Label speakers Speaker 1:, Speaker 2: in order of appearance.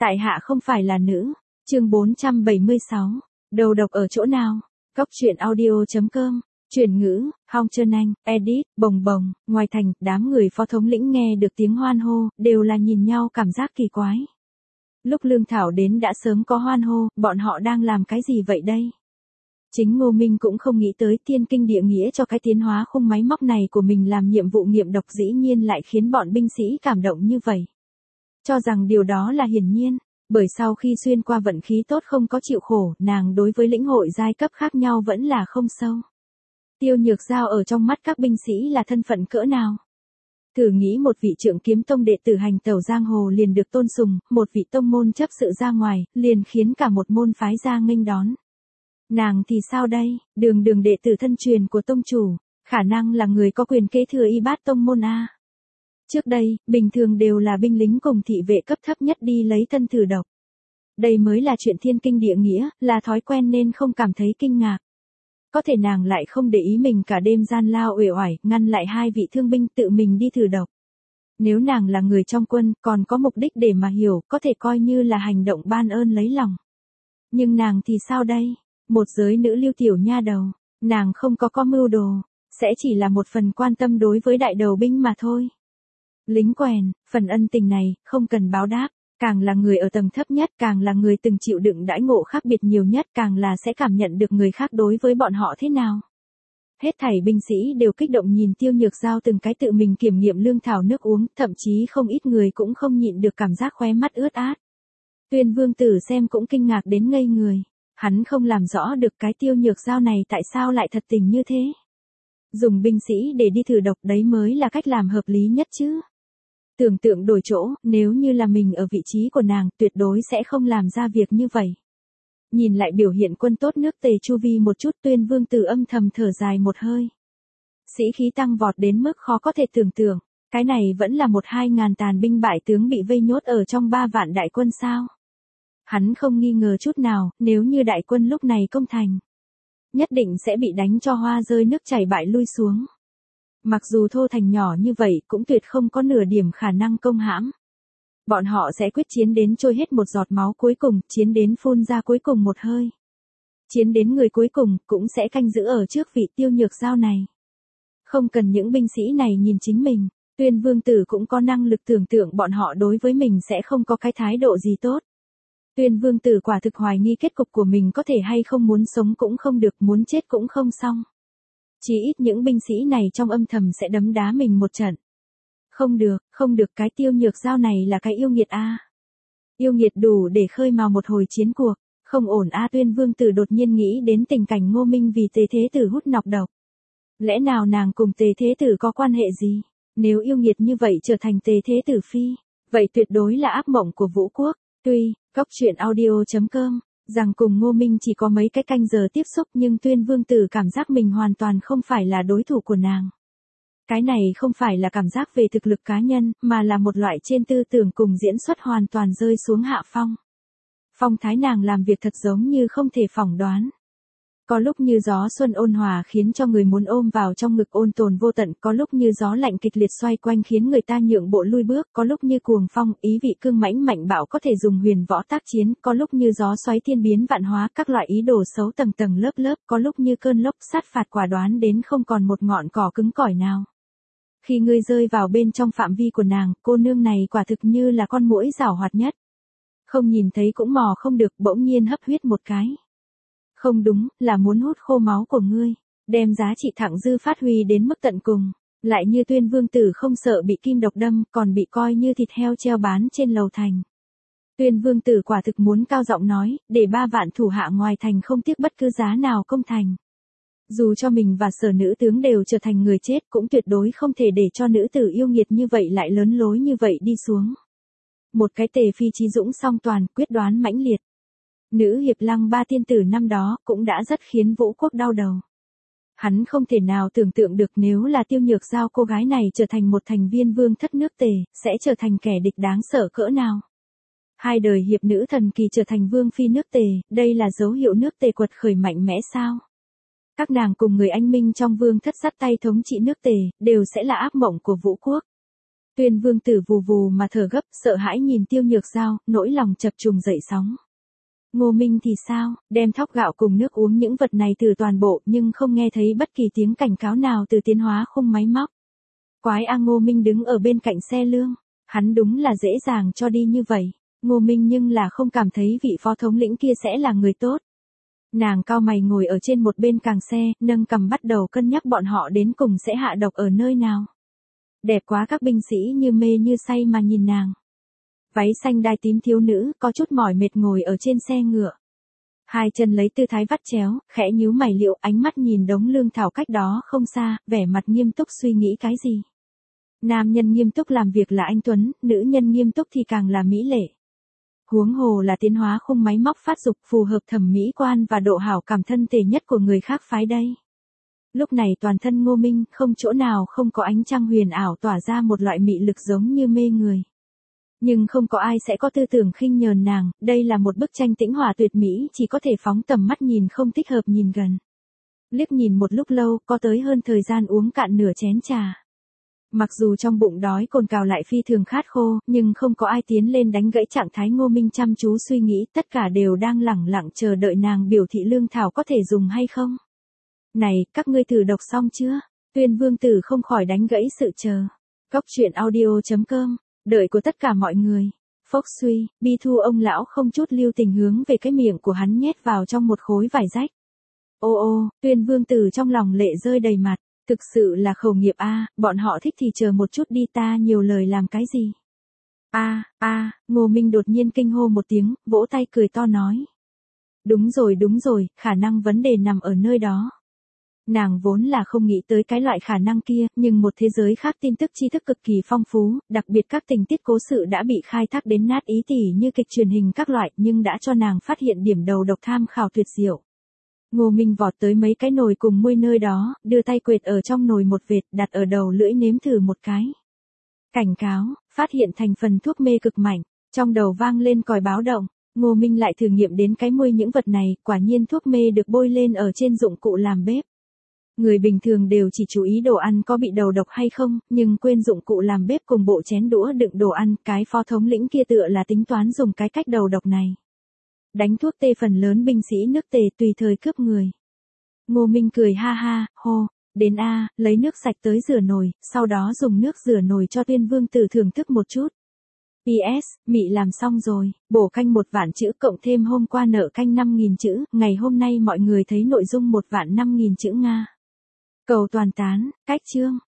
Speaker 1: Tại hạ không phải là nữ. Chương 476. Đầu độc ở chỗ nào? Cóc truyện audio.com. Chuyển ngữ, Hong Trân Anh, edit, bồng bồng. Ngoài thành, đám người phó thống lĩnh nghe được tiếng hoan hô, đều là nhìn nhau cảm giác kỳ quái. Lúc Lương Thảo đến đã sớm có hoan hô, bọn họ đang làm cái gì vậy đây? Chính Ngô Minh cũng không nghĩ tới thiên kinh địa nghĩa cho cái tiến hóa khung máy móc này của mình làm nhiệm vụ nghiệm độc dĩ nhiên lại khiến bọn binh sĩ cảm động như vậy. Cho rằng điều đó là hiển nhiên, bởi sau khi xuyên qua vận khí tốt không có chịu khổ, nàng đối với lĩnh hội giai cấp khác nhau vẫn là không sâu. Tiêu Nhược Giao ở trong mắt các binh sĩ là thân phận cỡ nào? Thử nghĩ một vị trượng kiếm tông đệ tử hành tẩu giang hồ liền được tôn sùng, một vị tông môn chấp sự ra ngoài, liền khiến cả một môn phái ra nghênh đón. Nàng thì sao đây, đường đệ tử thân truyền của tông chủ, khả năng là người có quyền kế thừa y bát tông môn A. Trước đây, bình thường đều là binh lính cùng thị vệ cấp thấp nhất đi lấy thân thử độc. Đây mới là chuyện thiên kinh địa nghĩa, là thói quen nên không cảm thấy kinh ngạc. Có thể nàng lại không để ý mình cả đêm gian lao uể oải, ngăn lại hai vị thương binh tự mình đi thử độc. Nếu nàng là người trong quân, còn có mục đích để mà hiểu, có thể coi như là hành động ban ơn lấy lòng. Nhưng nàng thì sao đây? Một giới nữ lưu tiểu nha đầu, nàng không có mưu đồ, sẽ chỉ là một phần quan tâm đối với đại đầu binh mà thôi. Lính quèn, phần ân tình này, không cần báo đáp, càng là người ở tầng thấp nhất, càng là người từng chịu đựng đãi ngộ khác biệt nhiều nhất, càng là sẽ cảm nhận được người khác đối với bọn họ thế nào. Hết thảy binh sĩ đều kích động nhìn Tiêu Nhược Giao từng cái tự mình kiểm nghiệm Lương Thảo nước uống, thậm chí không ít người cũng không nhịn được cảm giác khóe mắt ướt át. Tuyên Vương Tử xem cũng kinh ngạc đến ngây người. Hắn không làm rõ được cái Tiêu Nhược Giao này tại sao lại thật tình như thế. Dùng binh sĩ để đi thử độc đấy mới là cách làm hợp lý nhất chứ. Tưởng tượng đổi chỗ, nếu như là mình ở vị trí của nàng, tuyệt đối sẽ không làm ra việc như vậy. Nhìn lại biểu hiện quân tốt nước Tề chu vi một chút, Tuyên Vương Tử âm thầm thở dài một hơi. Sĩ khí tăng vọt đến mức khó có thể tưởng tượng, cái này vẫn là 1-2 ngàn tàn binh bại tướng bị vây nhốt ở trong 3 vạn đại quân sao. Hắn không nghi ngờ chút nào, nếu như đại quân lúc này công thành, nhất định sẽ bị đánh cho hoa rơi nước chảy bại lui xuống. Mặc dù thô thành nhỏ như vậy cũng tuyệt không có nửa điểm khả năng công hãm. Bọn họ sẽ quyết chiến đến trôi hết một giọt máu cuối cùng, chiến đến phun ra cuối cùng một hơi. Chiến đến người cuối cùng cũng sẽ canh giữ ở trước vị Tiêu Nhược Giao này. Không cần những binh sĩ này nhìn chính mình, Tuyên Vương Tử cũng có năng lực tưởng tượng bọn họ đối với mình sẽ không có cái thái độ gì tốt. Tuyên Vương Tử quả thực hoài nghi kết cục của mình có thể hay không, muốn sống cũng không được, muốn chết cũng không xong. Chỉ ít những binh sĩ này trong âm thầm sẽ đấm đá mình một trận. Không được, cái Tiêu Nhược Giao này là cái yêu nghiệt a. Yêu nghiệt đủ để khơi mào một hồi chiến cuộc, không ổn a. Tuyên Vương Tử đột nhiên nghĩ đến tình cảnh Ngô Minh vì Tề Thế Tử hút nọc độc. Lẽ nào nàng cùng Tề Thế Tử có quan hệ gì? Nếu yêu nghiệt như vậy trở thành Tề Thế Tử phi, vậy tuyệt đối là ác mộng của vũ quốc. Tuy, Cóc truyện audio.com, rằng cùng Ngô Minh chỉ có mấy cái canh giờ tiếp xúc, nhưng Tuyên Vương Tử cảm giác mình hoàn toàn không phải là đối thủ của nàng. Cái này không phải là cảm giác về thực lực cá nhân, mà là một loại trên tư tưởng cùng diễn xuất hoàn toàn rơi xuống hạ phong. Phong thái nàng làm việc thật giống như không thể phỏng đoán. Có lúc như gió xuân ôn hòa khiến cho người muốn ôm vào trong ngực ôn tồn vô tận, có lúc như gió lạnh kịch liệt xoay quanh khiến người ta nhượng bộ lui bước, có lúc như cuồng phong, ý vị cương mãnh mạnh bạo có thể dùng huyền võ tác chiến, có lúc như gió xoáy thiên biến vạn hóa các loại ý đồ xấu tầng tầng lớp lớp, có lúc như cơn lốc sát phạt quả đoán đến không còn một ngọn cỏ cứng cỏi nào. Khi ngươi rơi vào bên trong phạm vi của nàng, cô nương này quả thực như là con muỗi giảo hoạt nhất. Không nhìn thấy cũng mò không được, bỗng nhiên hấp huyết một cái. Không đúng, là muốn hút khô máu của ngươi, đem giá trị thặng dư phát huy đến mức tận cùng. Lại như Tuyên Vương Tử không sợ bị kim độc đâm, còn bị coi như thịt heo treo bán trên lầu thành. Tuyên Vương Tử quả thực muốn cao giọng nói, để 3 vạn thủ hạ ngoài thành không tiếc bất cứ giá nào công thành. Dù cho mình và Sở nữ tướng đều trở thành người chết, cũng tuyệt đối không thể để cho nữ tử yêu nghiệt như vậy lại lớn lối như vậy đi xuống. Một cái Tề phi chí dũng song toàn, quyết đoán mãnh liệt. Nữ hiệp Lăng Ba tiên tử năm đó cũng đã rất khiến vũ quốc đau đầu. Hắn không thể nào tưởng tượng được nếu là Tiêu Nhược Giao cô gái này trở thành một thành viên vương thất nước Tề, sẽ trở thành kẻ địch đáng sợ cỡ nào. 2 đời hiệp nữ thần kỳ trở thành vương phi nước Tề, đây là dấu hiệu nước Tề quật khởi mạnh mẽ sao? Các nàng cùng người anh minh trong vương thất dắt tay thống trị nước Tề, đều sẽ là ác mộng của vũ quốc. Tuyên Vương Tử vù vù mà thở gấp, sợ hãi nhìn Tiêu Nhược Giao, nỗi lòng chập trùng dậy sóng. Ngô Minh thì sao, đem thóc gạo cùng nước uống những vật này từ toàn bộ nhưng không nghe thấy bất kỳ tiếng cảnh cáo nào từ tiến hóa khung máy móc. Quái a, Ngô Minh đứng ở bên cạnh xe lương, hắn đúng là dễ dàng cho đi như vậy. Ngô Minh nhưng là không cảm thấy vị phó thống lĩnh kia sẽ là người tốt. Nàng cau mày ngồi ở trên một bên càng xe, nâng cằm bắt đầu cân nhắc bọn họ đến cùng sẽ hạ độc ở nơi nào. Đẹp quá, các binh sĩ như mê như say mà nhìn nàng. Váy xanh đai tím thiếu nữ có chút mỏi mệt ngồi ở trên xe ngựa. Hai chân lấy tư thái vắt chéo, khẽ nhíu mày liệu, ánh mắt nhìn đống lương thảo cách đó không xa, vẻ mặt nghiêm túc suy nghĩ cái gì. Nam nhân nghiêm túc làm việc là anh tuấn, nữ nhân nghiêm túc thì càng là mỹ lệ. Huống hồ là tiến hóa khung máy móc phát dục phù hợp thẩm mỹ quan và độ hảo cảm thân thể nhất của người khác phái đây. Lúc này toàn thân Ngô Minh không chỗ nào không có ánh trăng huyền ảo tỏa ra một loại mị lực giống như mê người. Nhưng không có ai sẽ có tư tưởng khinh nhờn nàng, đây là một bức tranh tĩnh hòa tuyệt mỹ chỉ có thể phóng tầm mắt nhìn không thích hợp nhìn gần. Liếc nhìn một lúc lâu có tới hơn thời gian uống cạn nửa chén trà. Mặc dù trong bụng đói cồn cào lại phi thường khát khô, nhưng không có ai tiến lên đánh gãy trạng thái Ngô Minh chăm chú suy nghĩ, tất cả đều đang lẳng lặng chờ đợi nàng biểu thị lương thảo có thể dùng hay không. Này, các ngươi thử đọc xong chưa? Tuyên Vương Tử không khỏi đánh gãy sự chờ. Góc truyện audio.com, đợi của tất cả mọi người. Phốc suy, Bi Thu ông lão không chút lưu tình hướng về cái miệng của hắn nhét vào trong một khối vải rách. Ô ô, Tuyên Vương Tử trong lòng lệ rơi đầy mặt. Thực sự là khẩu nghiệp a, bọn họ thích thì chờ một chút đi, ta nhiều lời làm cái gì. Ngô Minh đột nhiên kinh hô một tiếng, vỗ tay cười to nói. Đúng rồi, khả năng vấn đề nằm ở nơi đó. Nàng vốn là không nghĩ tới cái loại khả năng kia, nhưng một thế giới khác tin tức tri thức cực kỳ phong phú, đặc biệt các tình tiết cố sự đã bị khai thác đến nát ý tỉ như kịch truyền hình các loại, nhưng đã cho nàng phát hiện điểm đầu độc tham khảo tuyệt diệu. Ngô Minh vọt tới mấy cái nồi cùng muôi nơi đó, đưa tay quệt ở trong nồi một vệt, đặt ở đầu lưỡi nếm thử một cái. Cảnh cáo, phát hiện thành phần thuốc mê cực mạnh, trong đầu vang lên còi báo động. Ngô Minh lại thử nghiệm đến cái muôi những vật này, quả nhiên thuốc mê được bôi lên ở trên dụng cụ làm bếp. Người bình thường đều chỉ chú ý đồ ăn có bị đầu độc hay không, nhưng quên dụng cụ làm bếp cùng bộ chén đũa đựng đồ ăn, cái phó thống lĩnh kia tựa là tính toán dùng cái cách đầu độc này. Đánh thuốc tê phần lớn binh sĩ nước tề tùy thời cướp người. Ngô Minh cười ha ha, hô, đến a, lấy nước sạch tới rửa nồi, sau đó dùng nước rửa nồi cho Tuyên Vương Tử thưởng thức một chút. PS, mị làm xong rồi, bổ canh 1.000.000 chữ cộng thêm hôm qua nợ canh 5.000 chữ, ngày hôm nay mọi người thấy nội dung 1.005.000 chữ Nga. Cầu toàn tán, cách chương.